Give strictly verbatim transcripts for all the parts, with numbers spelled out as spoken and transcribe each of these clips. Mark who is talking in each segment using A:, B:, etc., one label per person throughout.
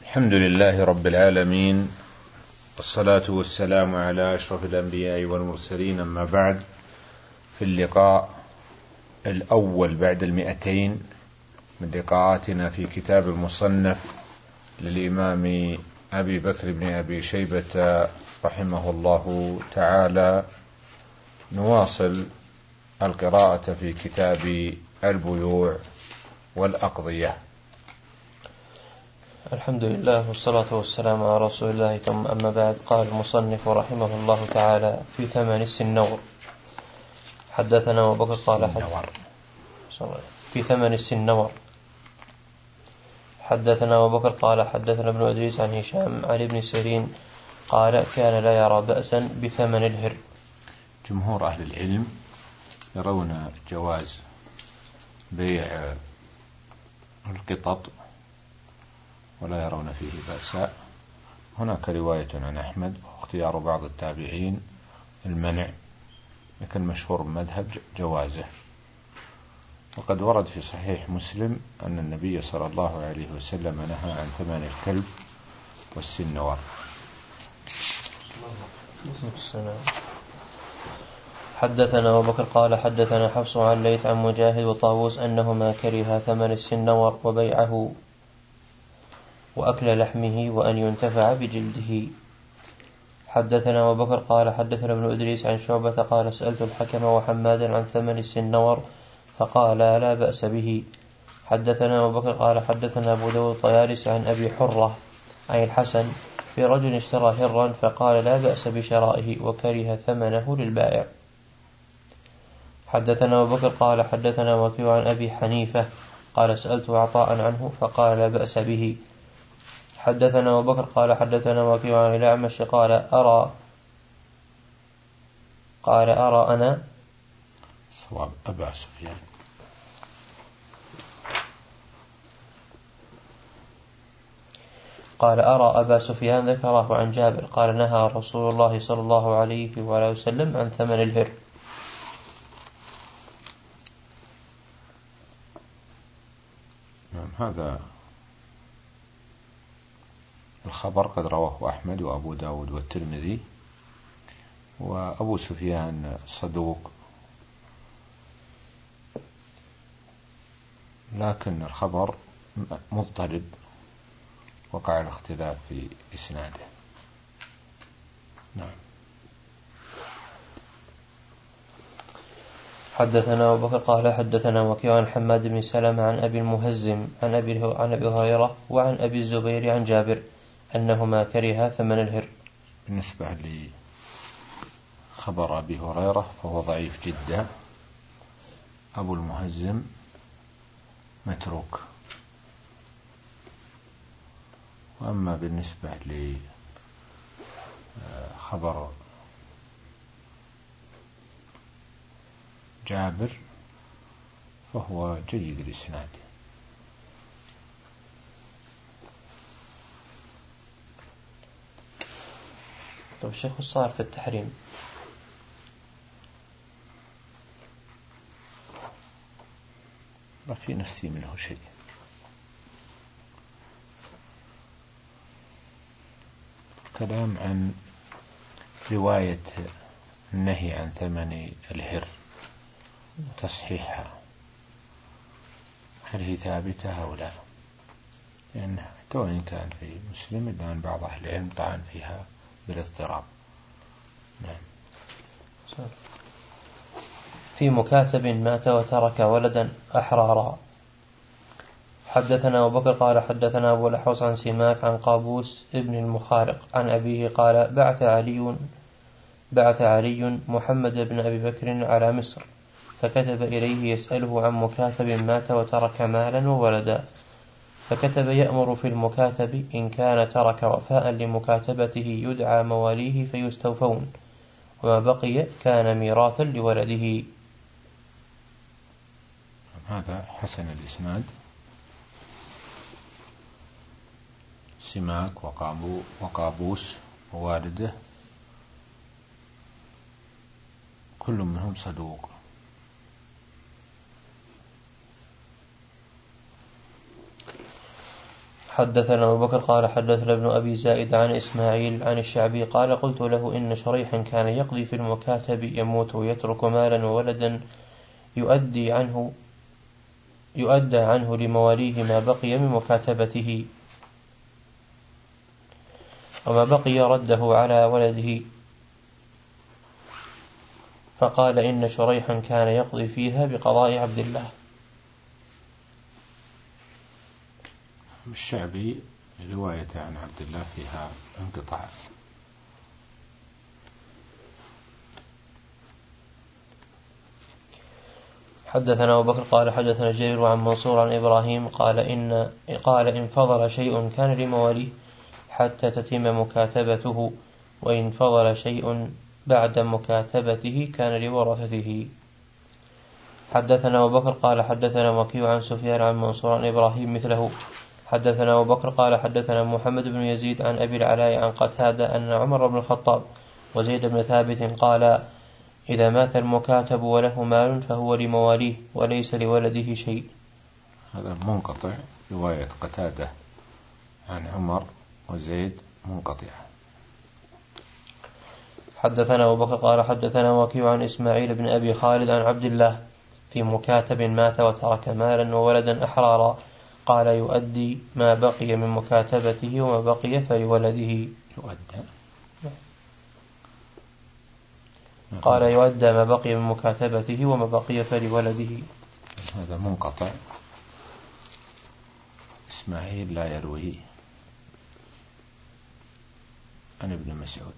A: الحمد لله رب العالمين، والصلاة والسلام على أشرف الأنبياء والمرسلين، أما بعد. في اللقاء الأول بعد المئتين من لقاءاتنا في كتاب المصنف للإمام أبي بكر بن أبي شيبة رحمه الله تعالى، نواصل القراءة في كتاب البيوع والأقضية.
B: الحمد لله والصلاة والسلام على رسول الله، ثم أما بعد. قال المصنف رحمه الله تعالى في ثمن السنور. حدثنا أبو بكر قال حدثنا في ثمن السنور حدثنا أبو بكر قال حدثنا ابن إدريس عن هشام عن ابن سيرين قال كان لا يرى بأسا بثمن الهر.
A: جمهور أهل العلم يرون جواز بيع القطط ولا يرون فيه بأسا. هناك رواية عن أحمد واختيار بعض التابعين المنع، لكن مشهور مذهب جوازه. وقد ورد في صحيح مسلم أن النبي صلى الله عليه وسلم نهى عن ثمن الكلب والسنور.
B: حدثنا أبو بكر قال حدثنا حفص عن ليث عن مجاهد وطاووس أنهما كرها ثمن السنور وبيعه وأكل لحمه وأن ينتفع بجلده. حدثنا أبو بكر قال حدثنا ابن إدريس عن شعبة قال سألت الحكم وحمادا عن ثمن السنور فقال لا بأس به. حدثنا أبو بكر قال حدثنا أبو داود الطيالس عن أبي حرة عن الحسن في رجل اشترى هرا فقال لا بأس بشرائه وكره ثمنه للبائع. حدثنا أبو بكر قال حدثنا وكيع عن أبي حنيفة قال سألت عطاء عنه فقال لا بأس به. حدثنا أبو بكر قال حدثنا وكيع عن الأعمش قال أرى قال أرى أنا
A: صواب أبا سفيان
B: قال أرى أبا سفيان ذكره عن جابر قال نهى رسول الله صلى الله عليه وآله وسلم عن ثمن الهر.
A: نعم، هذا الخبر قد رواه أحمد وأبو داود والترمذي. وأبو سفيان صدوق، لكن الخبر مضطرب، وقع الاختلاف في إسناده. نعم.
B: حدثنا أبو بكر قال حدثنا وكيع عن حماد بن سلمة عن أبي المهزم عن أبي عن أبي هريرة وعن أبي الزبير عن جابر أنهما كرها ثمن الهر.
A: بالنسبة لخبر أبي هريرة فهو ضعيف جدا. أبو المهزم متروك. وأما بالنسبة لخبر جابر فهو جيد الإسناد.
B: طيب الشيخ الصار في التحريم
A: ما في نفسي منه شيء. كلام عن رواية النهي عن ثمن الهر وتصحيحها، هل هي ثابتة أو لا؟ لأن حتى وإن كان في مسلم إلا أن بعض أهل العلم طعن فيها بالاضطراب. نعم.
B: في مكاتب مات وترك ولدا أحرارا. حدثنا أبو بكر قال حدثنا أبو الأحوص عن سماك عن قابوس ابن المخارق عن أبيه قال بعث علي بعث علي محمد بن أبي بكر على مصر فكتب إليه يسأله عن مكاتب مات وترك مالا وولدا، فكتب يأمر في المكاتب إن كان ترك وفاء لمكاتبته يدعى مواليه فيستوفون، وما بقي كان ميراثا لولده.
A: هذا حسن الإسناد. سماك وقابو وقابوس ووالده كل منهم صدوق.
B: حدثنا أبو بكر قال حدثنا ابن أبي زائد عن إسماعيل عن الشعبي قال قلت له إن شريحا كان يقضي في المكاتب يموت ويترك مالا وولدا يؤدي عنه يؤدى عنه لمواليه ما بقي من مكاتبته، وما بقي رده على ولده، فقال إن شريحا كان يقضي فيها بقضاء عبد الله.
A: الشعبي رواية عن عبد الله فيها انقطاع.
B: حدثنا أبو بكر قال حدثنا جرير عن منصور عن إبراهيم قال إن قال إن فضل شيء كان لمواليه حتى تتم مكاتبته، وإن فضل شيء بعد مكاتبته كان لورثته. حدثنا أبو بكر قال حدثنا وكيع عن سفيان عن منصور عن إبراهيم مثله. حدثنا أبو بكر قال حدثنا محمد بن يزيد عن أبي العلاء عن قتادة أن عمر بن الخطاب وزيد بن ثابت قال إذا مات المكاتب وله مال فهو لمواليه وليس لولده شيء.
A: هذا منقطع، رواية قتادة عن عمر وزيد منقطعة.
B: حدثنا أبو بكر قال حدثنا وكيع عن إسماعيل بن أبي خالد عن عبد الله في مكاتب مات وترك مالا وولدا أحرارا قال يؤدي ما بقي من مكاتبته وما بقي فلولده.
A: يؤدى
B: قال يؤدى ما بقي من مكاتبته وما بقي فلولده.
A: هذا منقطع، إسماعيل لا يروي عن ابن مسعود.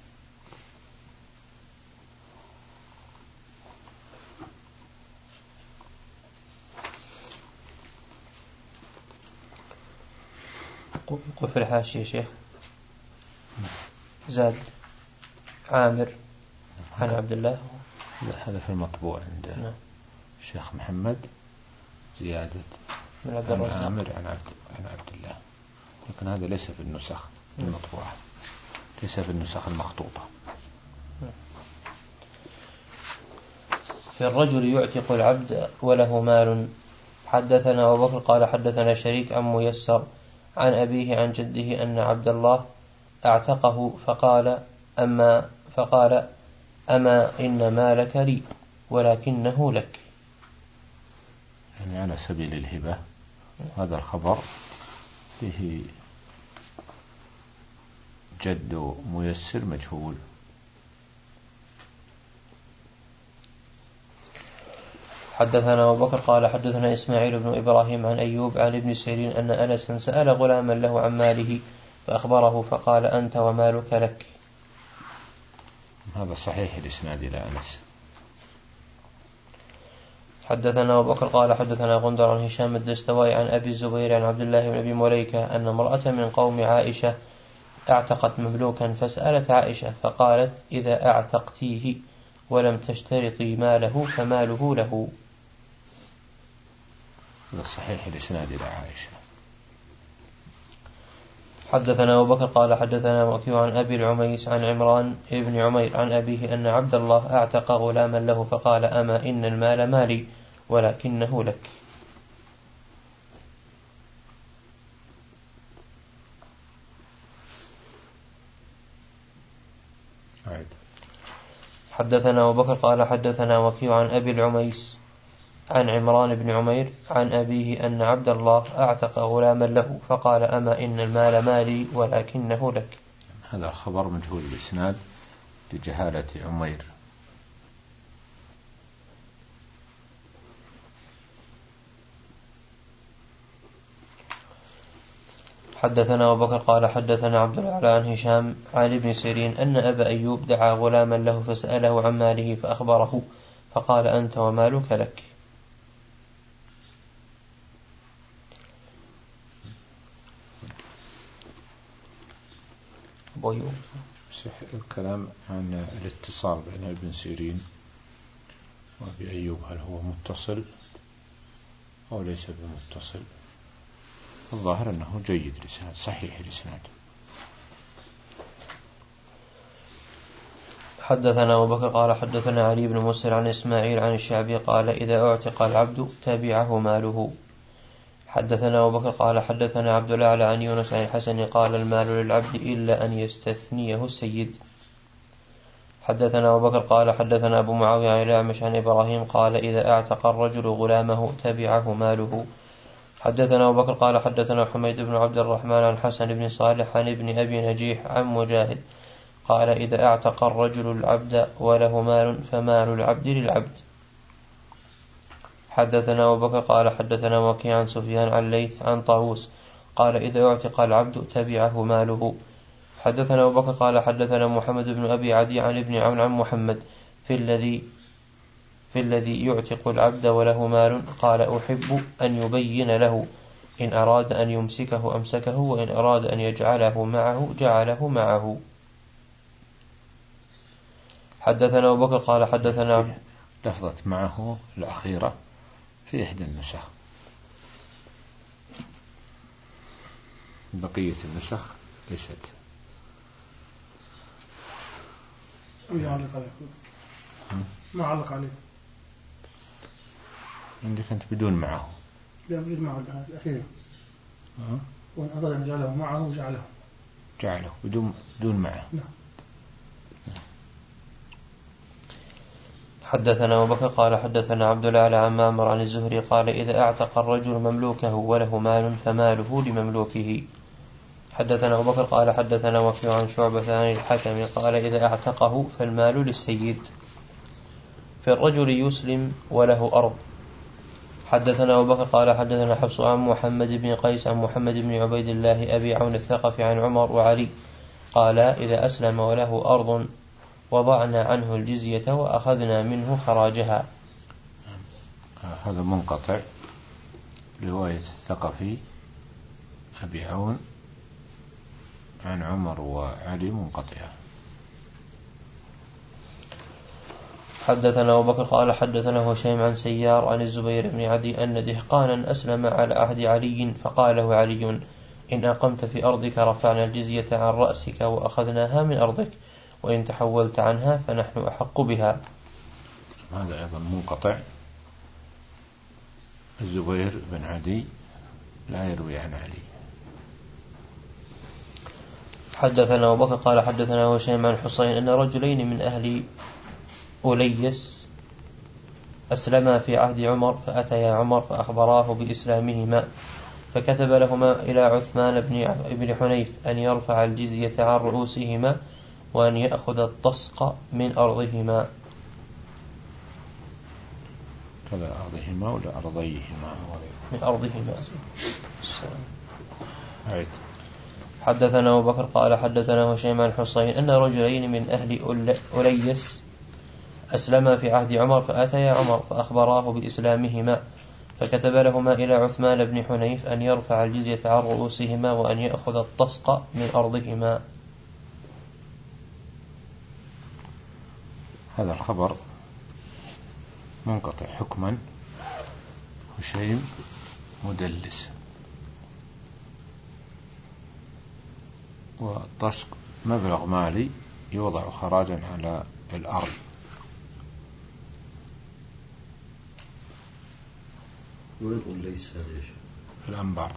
B: قل في الحاشية شيخ زاد عامر عن عبد الله.
A: هذا في المطبوع عند نعم. الشيخ محمد زيادة
B: من عبد
A: عن عامر عن عبد, عن عبد الله، لكن هذا ليس في النسخ المطبوعة، ليس في النسخ المخطوطة.
B: في الرجل يعتق العبد وله مال. حدثنا أبو بكر قال حدثنا شريك عن ميسر عن أبيه عن جده أن عبد الله اعتقه فقال أما فقال أما إن مالك لي ولكنه لك،
A: يعني على سبيل الهبة. هذا الخبر به جد ميسر مجهول.
B: حدثنا أبو بكر قال حدثنا إسماعيل بن إبراهيم عن أيوب عن ابن سيرين أن أنسا سأل غلاما له عن ماله فأخبره فقال أنت ومالك لك.
A: هذا صحيح الإسناد إلى أنس.
B: حدثنا أبو بكر قال حدثنا غندر عن هشام الدستوائي عن أبي الزبير عن عبد الله بن أبي مليكة أن امرأة من قوم عائشة اعتقت مملوكا فسألت عائشة فقالت إذا اعتقتيه ولم تشترطي ماله فماله له.
A: هذا صحيح الإسناد إلى عائشة.
B: حدثنا أبو بكر قال حدثنا وكيع عن أبي العميس عن عمران بن عمير عن أبيه أن عبد الله اعتق غلاما له فقال أما إن المال مالي ولكنه لك.
A: عيد.
B: حدثنا أبو بكر قال حدثنا وكيع عن أبي العميس عن عمران بن عمير عن أبيه أن عبد الله اعتق غلاما له فقال أما إن المال مالي ولكنه لك.
A: هذا الخبر مجهول الإسناد لجهالة عمير.
B: حدثنا أبو بكر قال حدثنا عبد الأعلى عن هشام عن ابن سيرين أن أبا أيوب دعا غلاما له فسأله عن ماله فأخبره فقال أنت ومالك لك.
A: الكلام عن الاتصال بين ابن سيرين وأبي أيوب، هل هو متصل أو ليس بمتصل؟ الظاهر أنه جيد الإسناد، صحيح الإسناد.
B: حدثنا أبو بكر قال حدثنا علي بن مسر عن إسماعيل عن الشعبي قال إذا اعتق العبد تبعه ماله. حدثنا أبو بكر قال حدثنا عبد الأعلى عن يونس عن الحسن قال المال للعبد إلا أن يستثنيه السيد. حدثنا أبو بكر قال حدثنا أبو معاوية عن الأعمش عن إبراهيم قال إذا اعتق الرجل غلامه تبعه ماله. حدثنا أبو بكر قال حدثنا حميد بن عبد الرحمن عن حسن بن صالح عن ابن أبي نجيح عن مجاهد قال إذا اعتق الرجل العبد وله مال فمال العبد للعبد. حدثنا أبو بكر قال حدثنا وكيع عن سفيان عن ليث عن طاووس قال إذا اعتق العبد تبعه ماله. حدثنا أبو بكر قال حدثنا محمد بن أبي عدي عن ابن عون عن محمد في الذي في الذي يعتق العبد وله مال قال أحب أن يبين له إن أراد أن يمسكه أمسكه وإن أراد أن يجعله معه جعله معه. حدثنا أبو بكر قال حدثنا
A: لفظة معه الأخيرة في إحدى النسخ، بقية النسخ ليست.
C: ما علق عليه ما علق عليه
A: عندك أنت بدون معه.
C: لا بدون معه الأخيرة وإن أراد أن يجعله معه جعله
A: جعله بدون بدون معه.
C: نعم.
B: حدثنا أبو بكر قال حدثنا عبد الأعلى عن معمر عن الزهري قال إذا اعتق الرجل مملوكه وله مال فماله لمملوكه. حدثنا أبو بكر قال حدثنا وكيع عن شعبة عن الحكم قال إذا اعتقه فالمال للسيد. في الرجل يسلم وله أرض. حدثنا أبو بكر قال حدثنا حفص عن محمد بن قيس عن محمد بن عبيد الله أبي عون الثقفي عن عمر وعلي قال إذا أسلم وله أرض وضعنا عنه الجزية وأخذنا منه خراجها.
A: هذا منقطع، رواية الثقفي أبي عون عن عمر وعلي منقطعة.
B: حدثنا أبو بكر قال حدثنا هشيم عن سيار عن الزبير بن عدي أن دهقانا أسلم على عهد علي فقال له علي إن أقمت في أرضك رفعنا الجزية عن رأسك وأخذناها من أرضك وإن تحولت عنها فنحن أحق بها.
A: هذا أيضا منقطع، الزبير بن عدي لا يروي عن علي.
B: حدثنا أبو بكر قال حدثنا هشيم عن حسين أن رجلين من أهل أوليس أسلما في عهد عمر فأتيا عمر فأخبراه بإسلامهما فكتب لهما إلى عثمان بن حنيف أن يرفع الجزية عن رؤوسهما وأن يأخذ الطسق من أرضهما.
A: كذا أرضهما ولا أرضيهما؟
B: من أرضهما.
A: عيد.
B: حدثنا أبو بكر قال حدثنا هشيم عن حسين أن رجلين من أهل أوليس أسلما في عهد عمر فأتيا عمر فأخبراه بإسلامهما فكتب لهما إلى عثمان بن حنيف أن يرفع الجزية عن رؤوسهما وأن يأخذ الطسق من أرضهما.
A: هذا الخبر منقطع حكما، هشيم مدلس، والطسق مبلغ مالي يوضع خراجا على الأرض.
D: وين ليس هذا ايش؟
A: الأنبار.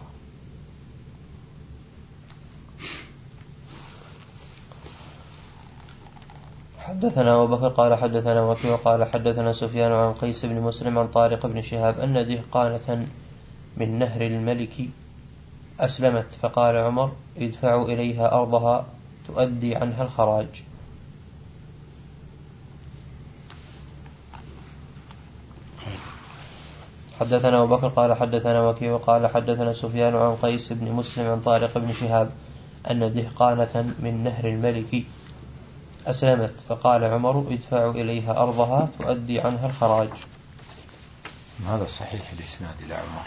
B: حدثنا أبو بكر قال حدثنا وكيع قال حدثنا سفيان عن قيس بن مسلم عن طارق بن شهاب أن دهقانة من نهر الملك أسلمت فقال عمر ادفعوا إليها أرضها تؤدي عنها الخراج. حدثنا أبو بكر قال حدثنا وكيع قال حدثنا سفيان عن قيس بن مسلم عن طارق بن شهاب أن دهقانة من نهر الملك أسلمت فقال عمر ادفعوا إليها أرضها تؤدي عنها الخراج.
A: هذا صحيح الإسناد إلى عمر.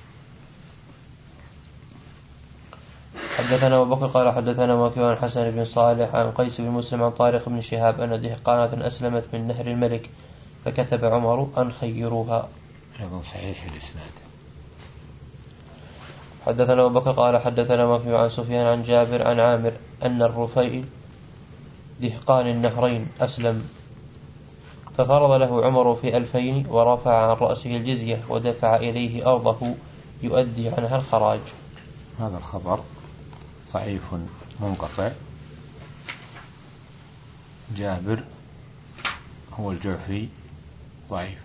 B: حدثنا أبو بكر قال حدثنا وكيع عن حسن بن صالح عن قيس بن مسلم عن طارق بن شهاب أن دهقانة أسلمت من نهر الملك فكتب عمر أن خيروها.
A: أيضا صحيح الإسناد.
B: حدثنا أبو بكر قال حدثنا وكيع عن سفيان عن جابر عن عامر أن الرفيع دهقان النهرين أسلم ففرض له عمر في ألفين ورفع عن رأسه الجزية ودفع إليه أرضه يؤدي عنها الخراج.
A: هذا الخبر ضعيف منقطع. جابر هو الجعفي ضعيف.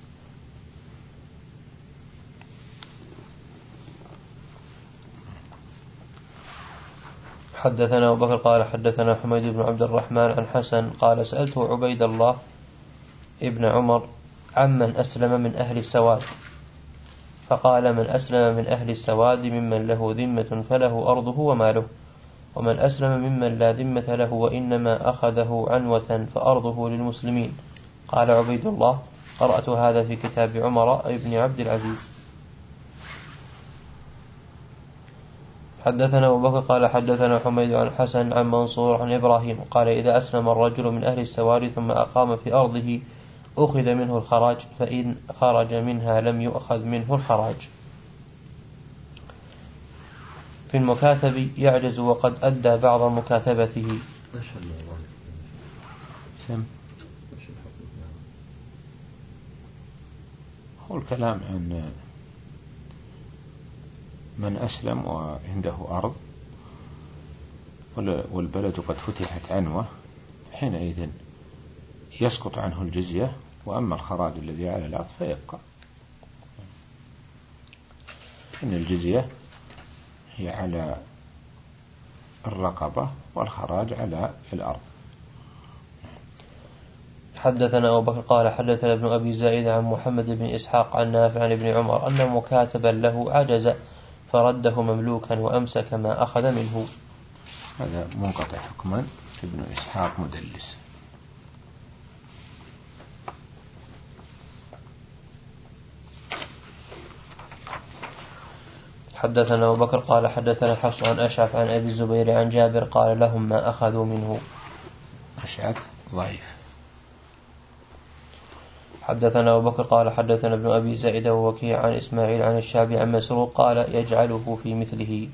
B: حدثنا أبو بكر قال حدثنا حميد بن عبد الرحمن عن حسن قال سألته عبيد الله ابن عمر عمن أسلم من أهل السواد، فقال من أسلم من أهل السواد ممن له ذمة فله أرضه وماله، ومن أسلم ممن لا ذمة له وإنما أخذه عنوة فأرضه للمسلمين. قال عبيد الله قرأت هذا في كتاب عمر بن عبد العزيز. حدثنا أبو بكر قال حدثنا حميد عن حسن عن منصور عن إبراهيم قال إذا أسلم الرجل من أهل السواد ثم أقام في أرضه أخذ منه الخراج، فإن خرج منها لم يؤخذ منه الخراج. في المكاتب يعجز وقد أدى بعض مكاتبته.
A: هو الكلام عن من أسلم وعنده أرض والبلد قد فتحت عنوة، حينئذ يسقط عنه الجزية، وأما الخراج الذي على الأرض فيبقى. إن الجزية هي على الرقبة والخراج على الأرض.
B: حدثنا أبو بكر قال حدثنا ابن أبي زائد عن محمد بن إسحاق عن نافع عن ابن عمر أن مكاتبا له عجز فرده مملوكا وأمسك ما أخذ منه.
A: هذا منقطع حكما، ابن إسحاق مدلس.
B: حدثنا أبو بكر قال حدثنا حفص عن أشعث عن أبي الزبير عن جابر قال لهم ما أخذوا منه.
A: أشعث ضعيف.
B: حدثنا أبو بكر قال حدثنا ابن أبي زائد ووكيع عن إسماعيل عن الشعبي عن مسروق قال يجعله في مثله.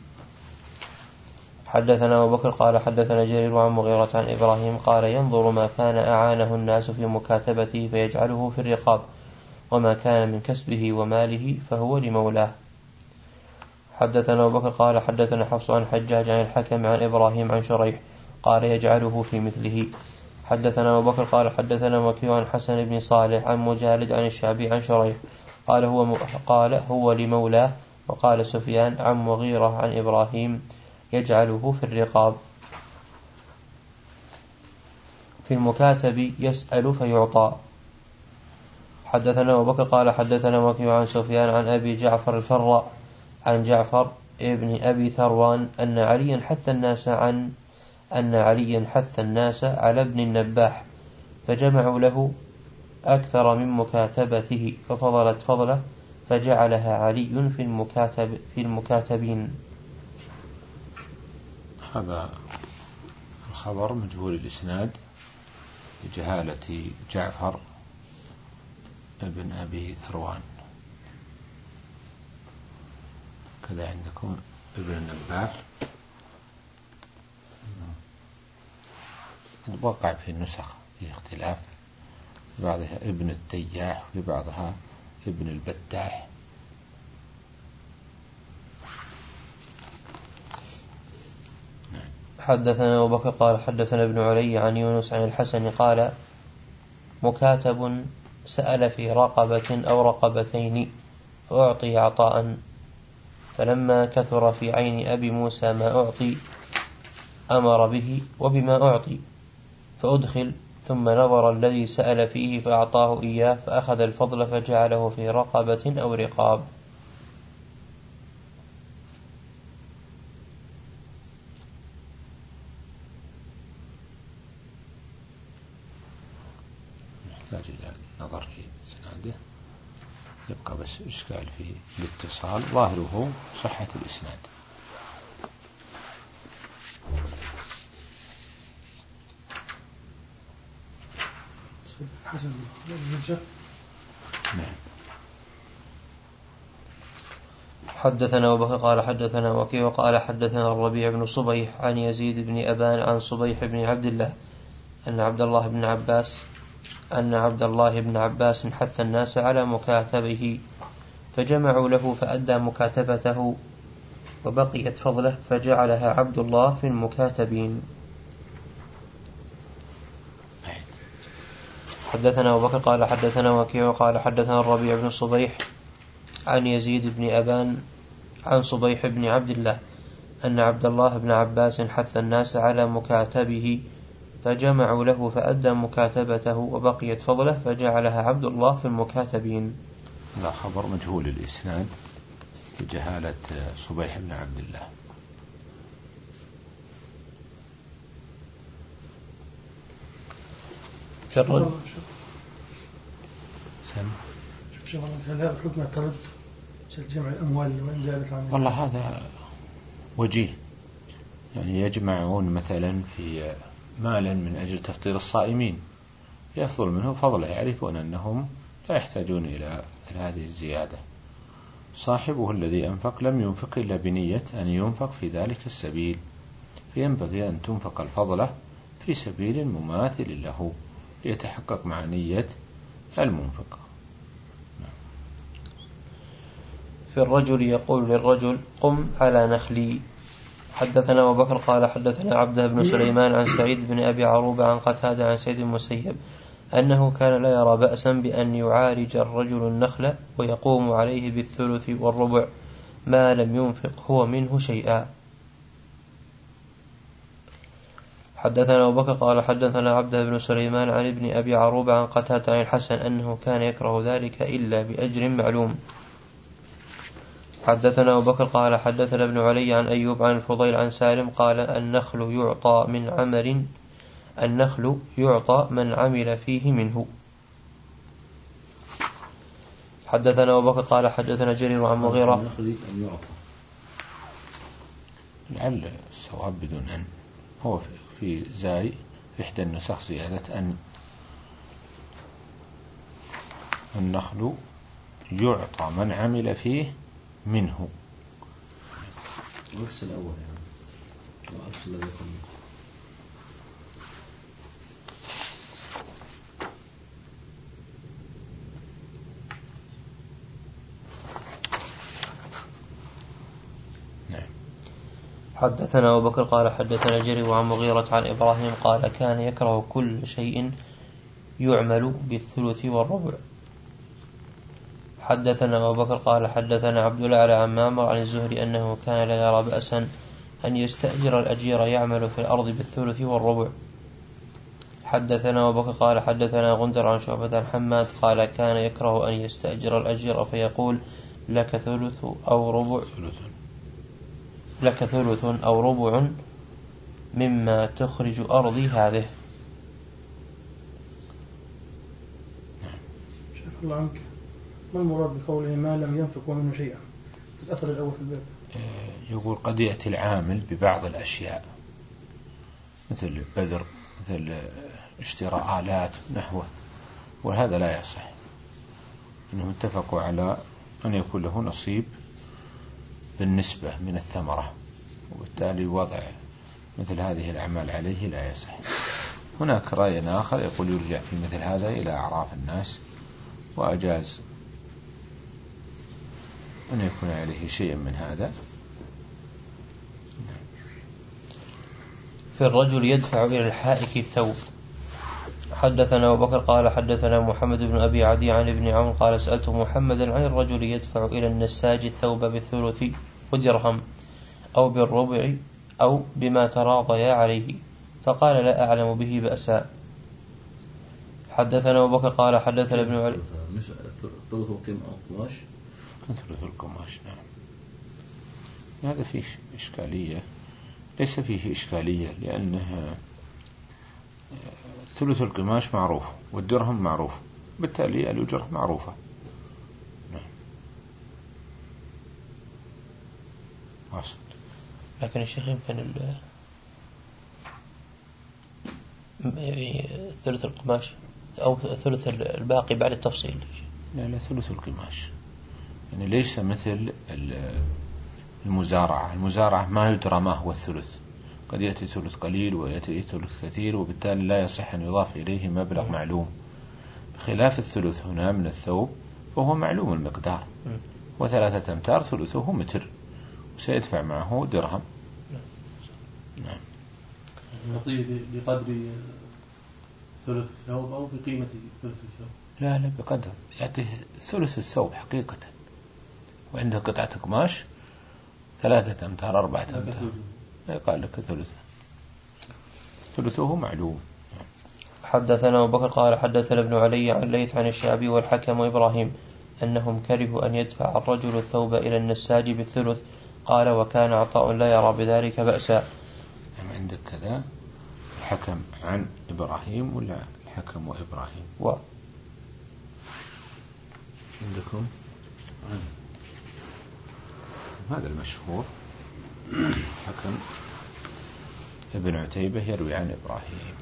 B: حدثنا أبو بكر قال حدثنا جرير عن مغيرة عن إبراهيم قال ينظر ما كان أعانه الناس في مكاتبته فيجعله في الرقاب، وما كان من كسبه وماله فهو لمولاه. حدثنا أبو بكر قال حدثنا حفص عن حجاج عن الحكم عن إبراهيم عن شريح قال يجعله في مثله. حدثنا أبو بكر قال حدثنا وكيع عن حسن بن صالح عن مجالد عن الشعبي عن شريح قال هو قال هو لمولاه. وقال سفيان عن مغيرة عن إبراهيم يجعله في الرقاب. في المكاتب يسأل فيعطى. حدثنا أبو بكر قال حدثنا وكيع عن سفيان عن أبي جعفر الفراء عن جعفر ابن أبي ثروان أن عليا حث الناس عن أن عليا حث الناس على ابن النباح فجمعوا له أكثر من مكاتبته ففضلت فضله فجعلها علي في المكاتب في المكاتبين.
A: هذا الخبر مجهول الإسناد لجهالة جعفر ابن أبي ثروان. كذا عندكم ابن النباح وقع في النسخ في اختلاف، في بعضها ابن التياح وفي بعضها ابن البتاح.
B: حدثنا أبو بكر قال حدثنا ابن علي عن يونس عن الحسن قال مكاتب سأل في رقبة أو رقبتين فأعطي عطاء، فلما كثر في عين أبي موسى ما أعطي أمر به وبما أعطي فأدخل، ثم نظر الذي سأل فيه فأعطاه إياه فأخذ الفضل فجعله في رقبة أو رقاب.
A: نحتاج إلى نظر في سناده، يبقى بس إشكال في الاتصال، ظاهره صحة الإسناد. نعم.
B: حدثنا أبو بكر قال حدثنا وكيع قال حدثنا الربيع بن صبيح عن يزيد بن أبان عن صبيح بن عبد الله أن عبد الله بن عباس أن عبد الله بن عباس حث الناس على مكاتبه فجمعوا له فأدى مكاتبته وبقيت فضله فجعلها عبد الله في المكاتبين. حدثنا أبو بكر قال حدثنا وكيع قال حدثنا الربيع بن الصبيح عن يزيد بن أبان عن صبيح بن عبد الله أن عبد الله بن عباس حث الناس على مكاتبه فجمعوا له فأدى مكاتبته وبقيت فضله فجعلها عبد الله في المكاتبين.
A: لا خبر مجهول الإسناد بجهالة صبيح بن عبد الله.
B: في الرجل
C: سم هل هذا الحكم يعترض جمع الأموال وإن زادت عنه؟
A: والله هذا وجيه، يعني يجمعون مثلا في مالا من أجل تفطير الصائمين يفضل منه فضله، يعرفون أنهم لا يحتاجون إلى مثل هذه الزيادة. صاحبه الذي أنفق لم ينفق إلا بنية أن ينفق في ذلك السبيل، فينبغي أن تنفق الفضلة في سبيل مماثل له ليتحقق مع نية المنفق.
B: في الرجل يقول للرجل قم على نخلي. حدثنا أبو بكر قال حدثنا عبده بن سليمان عن سعيد بن أبي عروبة عن قتادة عن سيد المسيب أنه كان لا يرى بأسا بأن يعالج الرجل النخل ويقوم عليه بالثلث والربع ما لم ينفق هو منه شيئا. حدثنا أبو بكر قال حدثنا عبده بن سليمان عن ابن أبي عروبة عن قتادة عن الحسن أنه كان يكره ذلك إلا بأجر معلوم. حدثنا أبو بكر قال حدثنا ابن علي عن أيوب عن الفضيل عن سالم قال النخل يعطى من عمل النخل يعطى من عمل فيه منه. حدثنا أبو بكر قال حدثنا جرير عن مغيرة.
D: النخل أن يعطى،
A: لعل الصواب بدون أن، هو في زاي في إحدى النسخ زيادة أن النخل يعطى من عمل فيه منه،
D: عكس الأول يعني وعكس الذي قبله.
A: نعم.
B: حدثنا أبو بكر قال حدثنا جرير عن مغيرة عن إبراهيم قال كان يكره كل شيء يعمل بالثلث والربع. حدثنا أبو بكر قال حدثنا عبد الأعلى عن معمر عن الزهري أنه كان لا يرى بأسا أن يستأجر الأجير يعمل في الأرض بالثلث والربع. حدثنا أبو بكر قال حدثنا غندر عن شعبة عن حماد قال كان يكره أن يستأجر الأجير فيقول لك ثلث أو ربع لك ثلث أو ربع مما تخرج أرضي هذه.
C: شاف الله عنك، ما المراد بقوله ما لم ينفق منه شيئا في الأثر الأول في الباب؟
A: يقول قد يأتي العامل ببعض الأشياء مثل بذر، مثل اشتراء آلات نحوه، وهذا لا يصح، إنهم اتفقوا على أن يكون له نصيب بالنسبة من الثمرة، وبالتالي وضع مثل هذه الأعمال عليه لا يصح. هناك رأي آخر يقول يرجع في مثل هذا إلى أعراف الناس، وأجاز أن يكون عليه شيء من هذا.
B: في الرجل يدفع إلى الحائك الثوب. حدثنا أبو بكر قال حدثنا محمد بن أبي عدي عن ابن عون قال سألت محمدا عن الرجل يدفع إلى النساج الثوب بالثلث ودرهم أو بالربع أو بما تراضيا عليه، فقال لا أعلم به بأسا. حدثنا أبو بكر قال حدثنا ابن علي
D: ثلث القماش
A: ثلث القماش. نعم، هذا فيه إشكالية، ليس فيه إشكالية لأنها ثلث القماش معروف والدرهم معروف، بالتالي الأجرة معروفة. نعم.
B: لكن الشيخ يمكن ثلث القماش أو ثلث الباقي بعد التفصيل.
A: لا لا ثلث القماش، يعني ليس مثل المزارعة. المزارعة ما يدرى ما هو الثلث، قد يأتي ثلث قليل ويأتي ثلث كثير، وبالتالي لا يصح أن يضاف إليه مبلغ معلوم، بخلاف الثلث هنا من الثوب فهو معلوم المقدار، وثلاثة أمتار ثلثه متر، وسيدفع معه درهم.
E: نعم. يعطيه بقدر ثلث الثوب أو بقيمة ثلث الثوب؟
A: لا لا، بقدر، يعطيه ثلث الثوب حقيقة، وعنده قطعة قماش ثلاثة أمتار أربعة أمتار يقال لك ثلثه، ثلثه معلوم.
B: حدثنا أبو بكر قال حدثنا ابن علي عن ليث عن الشعبي والحكم وإبراهيم أنهم كرهوا أن يدفع الرجل الثوب إلى النساج بالثلث. قال وكان عطاء لا يرى بذلك بأسا.
A: عندك كذا الحكم عن إبراهيم ولا الحكم وإبراهيم؟
B: و
A: عندكم عن هذا المشهور حكم ابن عتيبة يروي عن إبراهيم.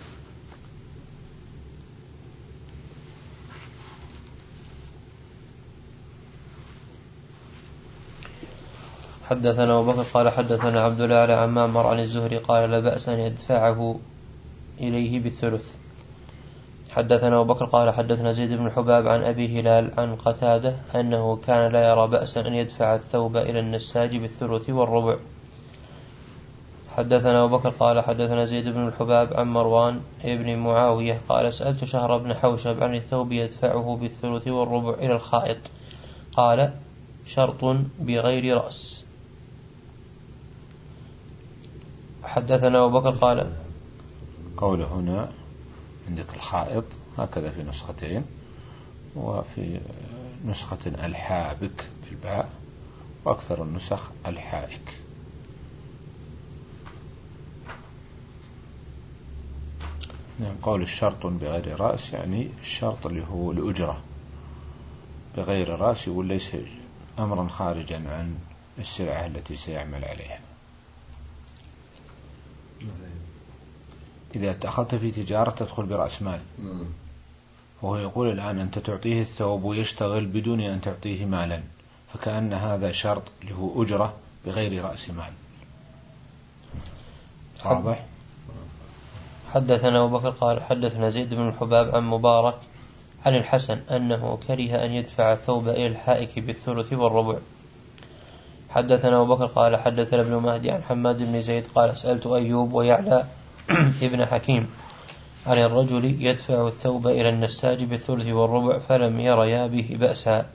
B: حدثنا أبو بكر قال حدثنا عبد الله على عن معمر عن الزهري قال لا بأس أن يدفعه إليه بالثلث. حدثنا أبو بكر قال حدثنا زيد بن الحباب عن أبي هلال عن قتادة أنه كان لا يرى بأسا أن يدفع الثوب إلى النساج بالثلث والربع. حدثنا أبو بكر قال حدثنا زيد بن الحباب عن مروان ابن معاوية قال سألت شهر بن حوشب عن الثوب يدفعه بالثلث والربع إلى الخائط، قال شرط بغير رأس. حدثنا أبو بكر قال
A: قول هنا عندك الخائط هكذا في نسختين، وفي نسخة الحابك بالباء، وأكثر النسخ الحائك. نعم. قول الشرط بغير رأس يعني الشرط اللي هو الأجرة بغير رأس، يقول ليس أمرا خارجا عن السلعة التي سيعمل عليها. إذا أخذت في تجارة تدخل برأس مال، وهو يقول الآن أنت تعطيه الثوب ويشتغل بدون أن تعطيه مالا، فكأن هذا شرط له أجرة بغير رأس مال. واضح؟
B: حدثنا أبو بكر قال حدثنا زيد بن الحباب عن مبارك عن الحسن أنه كره أن يدفع الثوب إلى الحائك بالثلث والربع. حدثنا أبو بكر قال حدثنا ابن مهدي عن حماد بن زيد قال سألت أيوب ويعلى ابن حكيم عن الرجل يدفع الثوب إلى النساج بالثلث والربع فلم يريا به بأسا.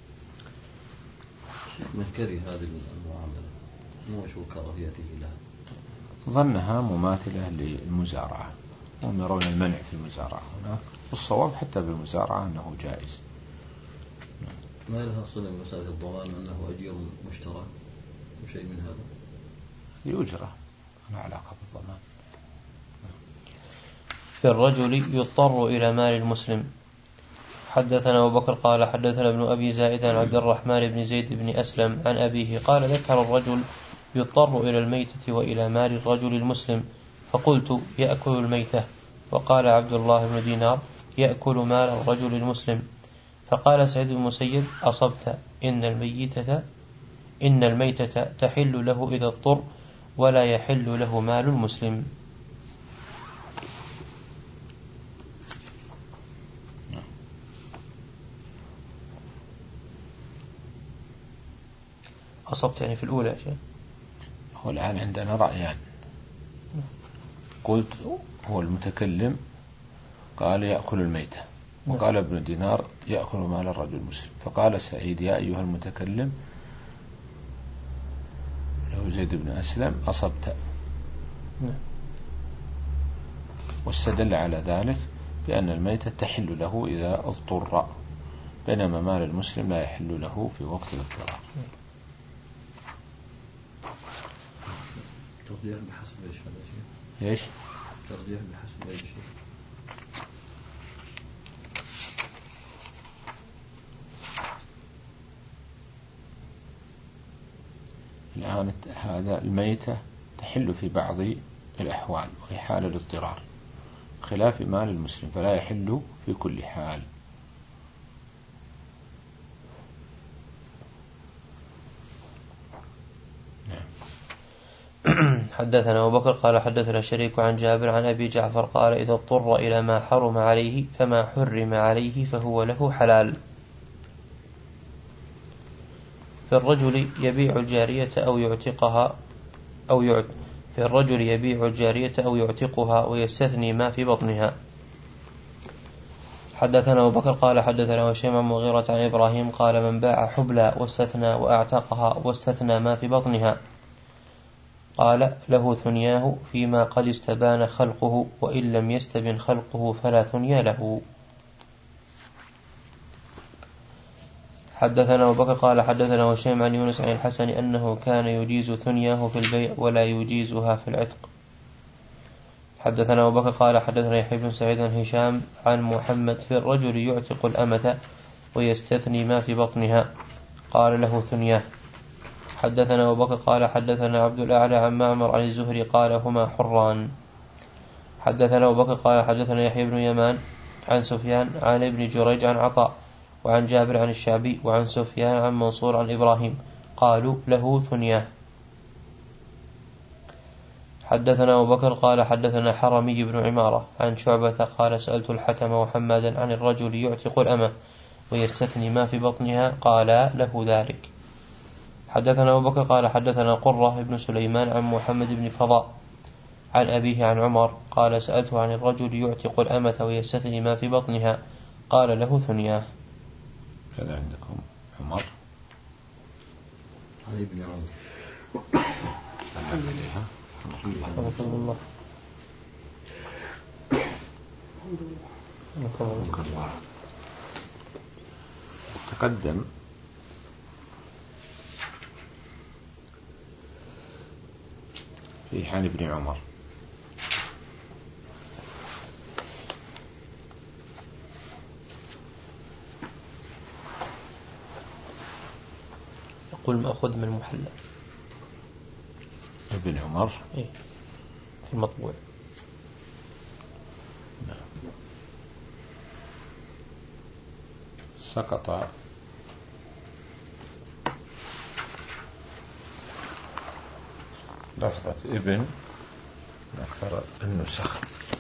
D: من كره هذه المعاملة مو وش كراهيته لها؟
A: ظنها مماثلة للمزارعة، وهم يرون المنع في المزارعة هناك، والصواب حتى بالمزارعة أنه جائز.
D: ما لها صلة بمسألة الضمان أنه أجير مشترك وشيء من هذا؟
A: هي أجرة ما علاقة بالضمان.
B: في الرجل يضطر إلى مال المسلم. حدثنا أبو بكر قال حدثنا ابن أبي زائد عن عبد الرحمن بن زيد بن أسلم عن أبيه قال ذكر الرجل يضطر إلى الميتة وإلى مال الرجل المسلم، فقلت يأكل الميتة، وقال عبد الله بن دينار يأكل مال الرجل المسلم. فقال سعيد بن المسيب أصبت، إن الميتة إن الميتة تحل له إذا اضطر ولا يحل له مال المسلم. أصبت يعني في الأولى يا شيخ.
A: هو الآن عندنا رأيان، قلت هو المتكلم قال يأكل الميتة، وقال ابن دينار يأكل مال الرجل المسلم، فقال سعيد يا أيها المتكلم له زيد بن أسلم أصبت، واستدل على ذلك بأن الميتة تحل له إذا اضطر، بينما مال المسلم لا يحل له في وقت الاضطرار.
D: ترجيح بحسب ايش هذا شيء؟
A: ايش؟
D: ترجيح بحسب اي شيء؟
A: الآن هذا الميتة تحل في بعض الأحوال وهي حال الاضطرار، خلاف مال المسلم فلا يحل في كل حال.
B: حدثنا أبو بكر قال حدثنا شريك عن جابر عن أبي جعفر قال إذا اضطر إلى ما حرم عليه فما حرم عليه فهو له حلال. في الرجل يبيع الجارية أو يعتقها أو يعت في الرجل يبيع الجارية أو يعتقها ويستثني ما في بطنها. حدثنا أبو بكر قال حدثنا هشيم عن مغيرة عن إبراهيم قال من باع حبلى واستثنى وأعتقها واستثنى ما في بطنها قال له ثنياه فيما قد استبان خلقه، وإن لم يستبن خلقه فلا ثنيا له. حدثنا أبو بكر قال حدثنا هشيم عن يونس عن الحسن أنه كان يجيز ثنياه في البيع ولا يجيزها في العتق. حدثنا أبو بكر قال حدثنا يحيى بن سعيد عن هشام عن محمد في الرجل يعتق الأمة ويستثني ما في بطنها قال له ثنياه. حدثنا أبو بكر قال حدثنا عبد الأعلى عن معمر عن الزهري قال هما حران. حدثنا أبو بكر قال حدثنا يحيى بن يمان عن سفيان عن ابن جريج عن عطاء وعن جابر عن الشعبي وعن سفيان عن منصور عن إبراهيم قالوا له ثنياه. حدثنا أبو بكر قال حدثنا حرمي بن عمارة عن شعبة قال سألت الحكم وحمادا عن الرجل يعتق الأمة ويستثني ما في بطنها قال له ذلك. حدثنا أبو بكر قال حدثنا قرة بن سليمان عن محمد بن فضاء عن أبيه عن عمر قال سألته عن الرجل يعتق الأمة ويستثني ما في بطنها قال له ثنياه.
A: هذا عندكم عمر
D: علي بن عمر
B: رحمه الله.
A: تقدم في حال ابن عمر
B: يقول مأخذ من المحلى
A: ابن عمر
B: إيه في المطبوع.
A: نعم. سقط لفظة ابن من أكثر النسخ.